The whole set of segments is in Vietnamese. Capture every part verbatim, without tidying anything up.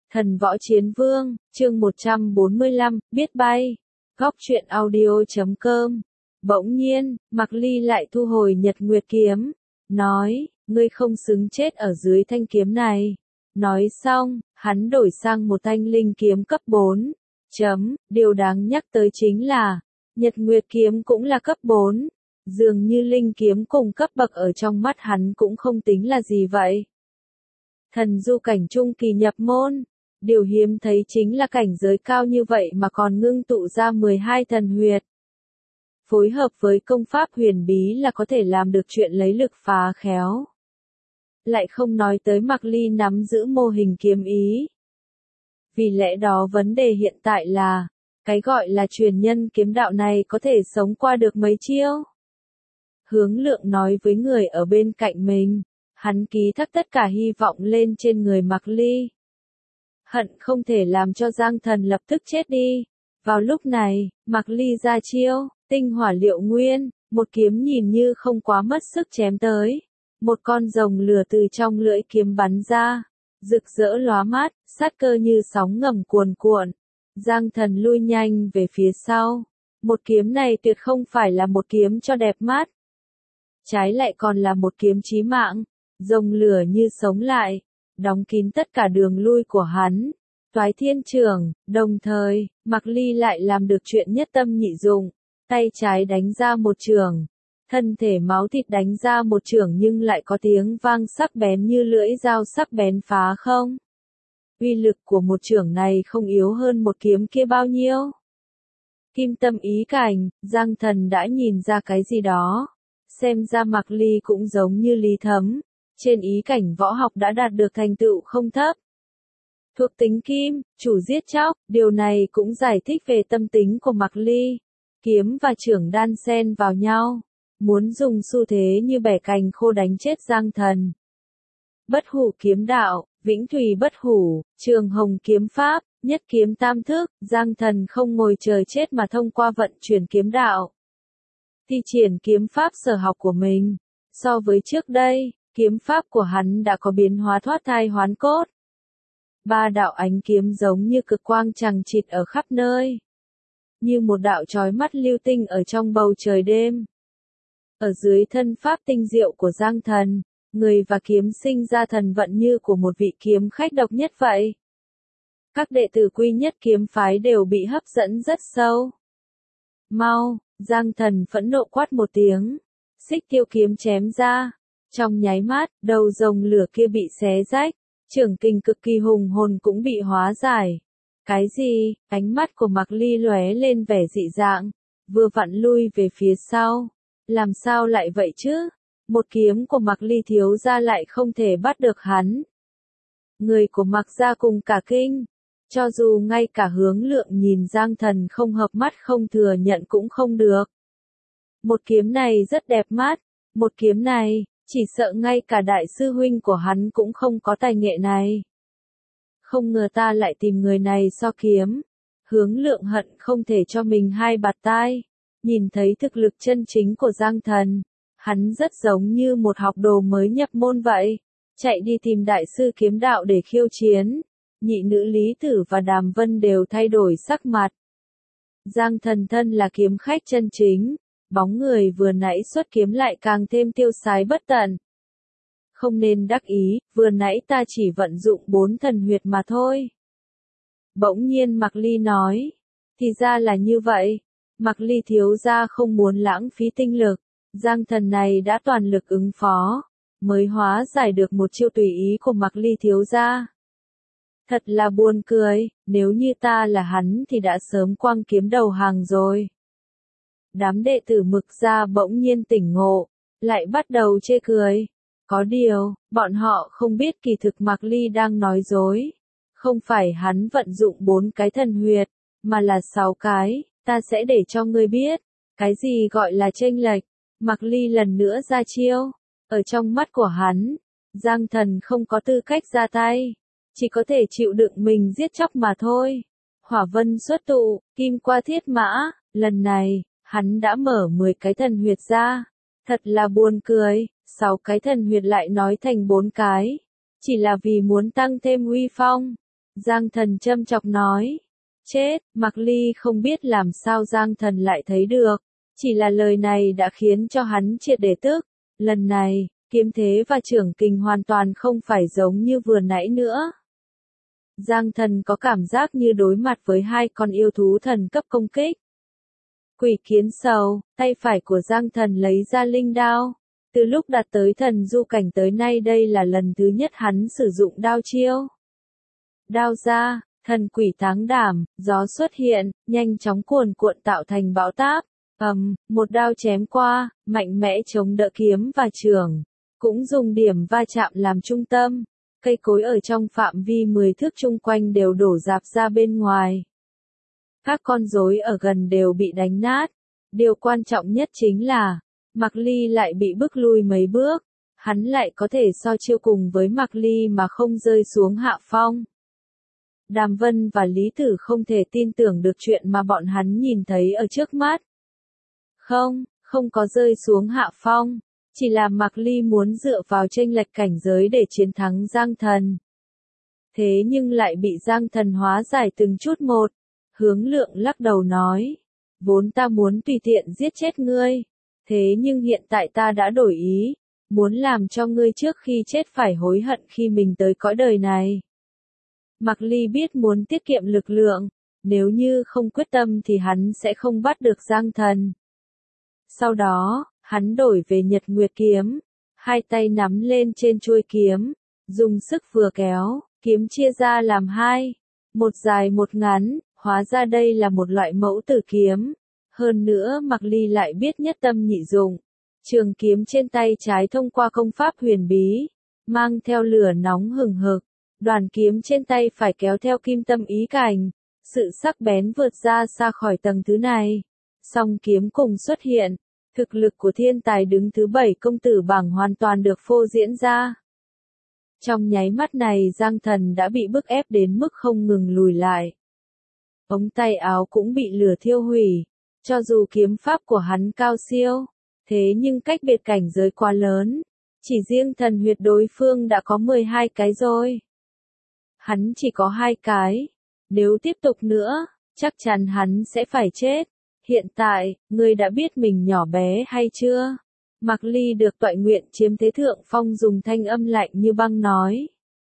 Thần võ chiến vương, chương một trăm bốn mươi lăm, biết bay. Góc truyện audio chấm com. Bỗng nhiên, Mạc Ly lại thu hồi Nhật Nguyệt kiếm, nói, ngươi không xứng chết ở dưới thanh kiếm này. Nói xong, hắn đổi sang một thanh linh kiếm cấp bốn. Chấm, điều đáng nhắc tới chính là, Nhật Nguyệt kiếm cũng là cấp bốn. Dường như linh kiếm cùng cấp bậc ở trong mắt hắn cũng không tính là gì vậy. Thần du cảnh trung kỳ nhập môn. Điều hiếm thấy chính là cảnh giới cao như vậy mà còn ngưng tụ ra mười hai thần huyệt. Phối hợp với công pháp huyền bí là có thể làm được chuyện lấy lực phá khéo. Lại không nói tới Mạc Ly nắm giữ mô hình kiếm ý. Vì lẽ đó vấn đề hiện tại là, cái gọi là truyền nhân kiếm đạo này có thể sống qua được mấy chiêu? Hướng Lượng nói với người ở bên cạnh mình, hắn ký thác tất cả hy vọng lên trên người Mạc Ly. Hận không thể làm cho Giang Thần lập tức chết đi. Vào lúc này, Mạc Ly ra chiêu, tinh hỏa liệu nguyên, một kiếm nhìn như không quá mất sức chém tới. Một con rồng lửa từ trong lưỡi kiếm bắn ra, rực rỡ lóa mắt, sát cơ như sóng ngầm cuồn cuộn. Giang Thần lui nhanh về phía sau. Một kiếm này tuyệt không phải là một kiếm cho đẹp mắt. Trái lại còn là một kiếm chí mạng, rồng lửa như sống lại, đóng kín tất cả đường lui của hắn. Toái thiên trường, đồng thời, Mạc Ly lại làm được chuyện nhất tâm nhị dụng, tay trái đánh ra một trường, thân thể máu thịt đánh ra một trường nhưng lại có tiếng vang sắc bén như lưỡi dao sắc bén phá không. Uy lực của một trường này không yếu hơn một kiếm kia bao nhiêu. Kim tâm ý cảnh, Giang Thần đã nhìn ra cái gì đó. Xem ra Mạc Ly cũng giống như Lý Thấm. Trên ý cảnh võ học đã đạt được thành tựu không thấp. Thuộc tính kim, chủ giết chóc, điều này cũng giải thích về tâm tính của Mạc Ly. Kiếm và chưởng đan xen vào nhau, muốn dùng xu thế như bẻ cành khô đánh chết Giang Thần. Bất hủ kiếm đạo, vĩnh thùy bất hủ, trường hồng kiếm pháp, nhất kiếm tam thức, Giang Thần không ngồi chờ chết mà thông qua vận chuyển kiếm đạo. Thi triển kiếm pháp sở học của mình. So với trước đây, kiếm pháp của hắn đã có biến hóa thoát thai hoán cốt. Ba đạo ánh kiếm giống như cực quang chằng chịt ở khắp nơi. Như một đạo chói mắt lưu tinh ở trong bầu trời đêm. Ở dưới thân pháp tinh diệu của Giang Thần, người và kiếm sinh ra thần vận như của một vị kiếm khách độc nhất vậy. Các đệ tử quy nhất kiếm phái đều bị hấp dẫn rất sâu. Mau, Giang Thần phẫn nộ quát một tiếng. Xích tiêu kiếm chém ra. Trong nháy mắt, đầu rồng lửa kia bị xé rách, trưởng kình cực kỳ hùng hồn cũng bị hóa giải. Cái gì? Ánh mắt của Mạc Ly lóe lên vẻ dị dạng, vừa vặn lui về phía sau. Làm sao lại vậy chứ? Một kiếm của Mạc Ly thiếu gia lại không thể bắt được hắn. Người của Mạc gia cùng cả kinh. Cho dù ngay cả Hướng Lượng nhìn Giang Thần không hợp mắt không thừa nhận cũng không được. Một kiếm này rất đẹp mắt. Một kiếm này, chỉ sợ ngay cả đại sư huynh của hắn cũng không có tài nghệ này. Không ngờ ta lại tìm người này so kiếm. Hướng Lượng hận không thể cho mình hai bạt tai. Nhìn thấy thực lực chân chính của Giang Thần, hắn rất giống như một học đồ mới nhập môn vậy. Chạy đi tìm đại sư kiếm đạo để khiêu chiến. Nhị nữ Lý Tử và Đàm Vân đều thay đổi sắc mặt. Giang Thần thân là kiếm khách chân chính. Bóng người vừa nãy xuất kiếm lại càng thêm tiêu sái bất tận. Không nên đắc ý, vừa nãy ta chỉ vận dụng bốn thần huyệt mà thôi. Bỗng nhiên Mạc Ly nói. Thì ra là như vậy. Mạc Ly thiếu gia không muốn lãng phí tinh lực. Giang Thần này đã toàn lực ứng phó. Mới hóa giải được một chiêu tùy ý của Mạc Ly thiếu gia. Thật là buồn cười, nếu như ta là hắn thì đã sớm quăng kiếm đầu hàng rồi. Đám đệ tử Mực gia bỗng nhiên tỉnh ngộ, lại bắt đầu chê cười. Có điều, bọn họ không biết kỳ thực Mạc Ly đang nói dối. Không phải hắn vận dụng bốn cái thần huyệt, mà là sáu cái, ta sẽ để cho ngươi biết. Cái gì gọi là chênh lệch? Mạc Ly lần nữa ra chiêu. Ở trong mắt của hắn, Giang Thần không có tư cách ra tay. Chỉ có thể chịu đựng mình giết chóc mà thôi. Hỏa vân xuất tụ, kim qua thiết mã, lần này, hắn đã mở mười cái thần huyệt ra. Thật là buồn cười, sáu cái thần huyệt lại nói thành bốn cái. Chỉ là vì muốn tăng thêm uy phong. Giang Thần châm chọc nói. Chết, Mạc Ly không biết làm sao Giang Thần lại thấy được. Chỉ là lời này đã khiến cho hắn triệt để tức. Lần này, kiếm thế và trưởng kình hoàn toàn không phải giống như vừa nãy nữa. Giang Thần có cảm giác như đối mặt với hai con yêu thú thần cấp công kích. Quỷ kiến sầu, tay phải của Giang Thần lấy ra linh đao. Từ lúc đạt tới thần du cảnh tới nay đây là lần thứ nhất hắn sử dụng đao chiêu. Đao ra, thần quỷ táng đảm, gió xuất hiện, nhanh chóng cuồn cuộn tạo thành bão táp. Ầm, một đao chém qua, mạnh mẽ chống đỡ kiếm và chưởng, cũng dùng điểm va chạm làm trung tâm. Cây cối ở trong phạm vi mười thước chung quanh đều đổ rạp ra bên ngoài. Các con rối ở gần đều bị đánh nát. Điều quan trọng nhất chính là, Mạc Ly lại bị bức lui mấy bước. Hắn lại có thể so chiêu cùng với Mạc Ly mà không rơi xuống hạ phong. Đàm Vân và Lý Tử không thể tin tưởng được chuyện mà bọn hắn nhìn thấy ở trước mắt. Không, không có rơi xuống hạ phong. Chỉ là Mạc Ly muốn dựa vào chênh lệch cảnh giới để chiến thắng Giang Thần. Thế nhưng lại bị Giang Thần hóa giải từng chút một. Hướng Lượng lắc đầu nói. Vốn ta muốn tùy tiện giết chết ngươi. Thế nhưng hiện tại ta đã đổi ý. Muốn làm cho ngươi trước khi chết phải hối hận khi mình tới cõi đời này. Mạc Ly biết muốn tiết kiệm lực lượng. Nếu như không quyết tâm thì hắn sẽ không bắt được Giang Thần. Sau đó, hắn đổi về Nhật Nguyệt kiếm, hai tay nắm lên trên chuôi kiếm, dùng sức vừa kéo, kiếm chia ra làm hai, một dài một ngắn, hóa ra đây là một loại mẫu tử kiếm. Hơn nữa Mạc Ly lại biết nhất tâm nhị dụng, trường kiếm trên tay trái thông qua công pháp huyền bí, mang theo lửa nóng hừng hực, đoàn kiếm trên tay phải kéo theo kim tâm ý cảnh, sự sắc bén vượt ra xa khỏi tầng thứ này. Song kiếm cùng xuất hiện. Thực lực của thiên tài đứng thứ bảy công tử bảng hoàn toàn được phô diễn ra. Trong nháy mắt này Giang Thần đã bị bức ép đến mức không ngừng lùi lại. Ống tay áo cũng bị lửa thiêu hủy. Cho dù kiếm pháp của hắn cao siêu, thế nhưng cách biệt cảnh giới quá lớn. Chỉ riêng thần huyệt đối phương đã có mười hai cái rồi. Hắn chỉ có hai cái. Nếu tiếp tục nữa, chắc chắn hắn sẽ phải chết. Hiện tại, ngươi đã biết mình nhỏ bé hay chưa? Mạc Ly được toại nguyện chiếm thế thượng phong dùng thanh âm lạnh như băng nói.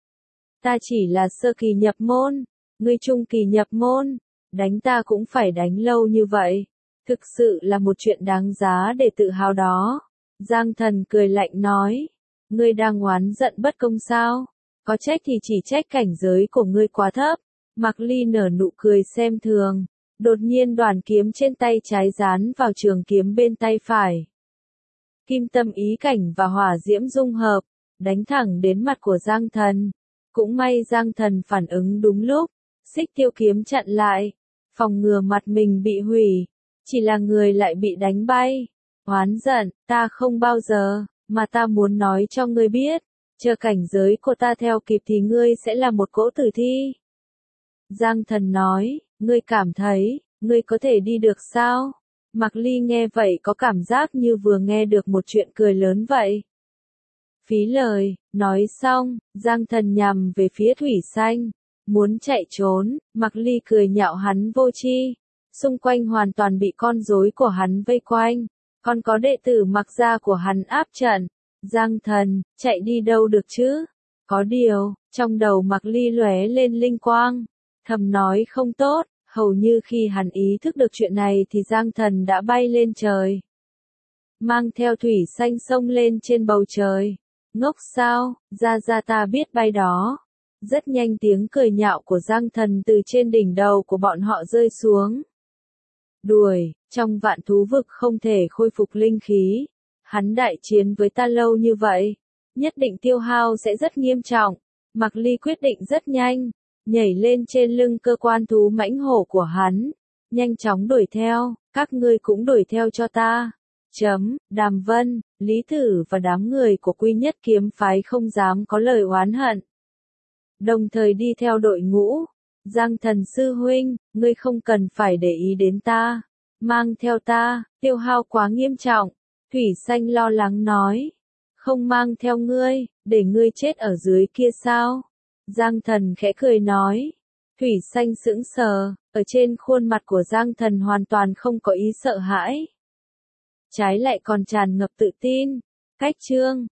Ta chỉ là sơ kỳ nhập môn, ngươi trung kỳ nhập môn, đánh ta cũng phải đánh lâu như vậy. Thực sự là một chuyện đáng giá để tự hào đó. Giang Thần cười lạnh nói. Ngươi đang oán giận bất công sao? Có trách thì chỉ trách cảnh giới của ngươi quá thấp. Mạc Ly nở nụ cười xem thường. Đột nhiên đoàn kiếm trên tay trái dán vào trường kiếm bên tay phải. Kim tâm ý cảnh và hỏa diễm dung hợp, đánh thẳng đến mặt của Giang Thần. Cũng may Giang Thần phản ứng đúng lúc, xích tiêu kiếm chặn lại, phòng ngừa mặt mình bị hủy, chỉ là người lại bị đánh bay. Oán giận, ta không bao giờ, mà ta muốn nói cho ngươi biết, chờ cảnh giới của ta theo kịp thì ngươi sẽ là một cỗ tử thi. Giang Thần nói. Ngươi cảm thấy, ngươi có thể đi được sao? Mạc Ly nghe vậy có cảm giác như vừa nghe được một chuyện cười lớn vậy. Phí lời, nói xong, Giang Thần nhằm về phía Thủy Xanh. Muốn chạy trốn, Mạc Ly cười nhạo hắn vô tri. Xung quanh hoàn toàn bị con rối của hắn vây quanh. Còn có đệ tử Mạc gia của hắn áp trận. Giang Thần, chạy đi đâu được chứ? Có điều, trong đầu Mạc Ly lóe lên linh quang. Thầm nói không tốt, hầu như khi hắn ý thức được chuyện này thì Giang Thần đã bay lên trời. Mang theo Thủy Xanh sông lên trên bầu trời. Ngốc sao, ra ra ta biết bay đó. Rất nhanh tiếng cười nhạo của Giang Thần từ trên đỉnh đầu của bọn họ rơi xuống. Đuổi, trong vạn thú vực không thể khôi phục linh khí. Hắn đại chiến với ta lâu như vậy, nhất định tiêu hao sẽ rất nghiêm trọng. Mạc Ly quyết định rất nhanh. Nhảy lên trên lưng cơ quan thú mãnh hổ của hắn, nhanh chóng đuổi theo, các ngươi cũng đuổi theo cho ta. Chấm, Đàm Vân, Lý Tử và đám người của Quy Nhất kiếm phái không dám có lời oán hận. Đồng thời đi theo đội ngũ. Giang Thần sư huynh, ngươi không cần phải để ý đến ta, mang theo ta, tiêu hao quá nghiêm trọng. Thủy Xanh lo lắng nói. Không mang theo ngươi, để ngươi chết ở dưới kia sao? Giang Thần khẽ cười nói. Thủy Xanh sững sờ, ở trên khuôn mặt của Giang Thần hoàn toàn không có ý sợ hãi. Trái lại còn tràn ngập tự tin. Cách chương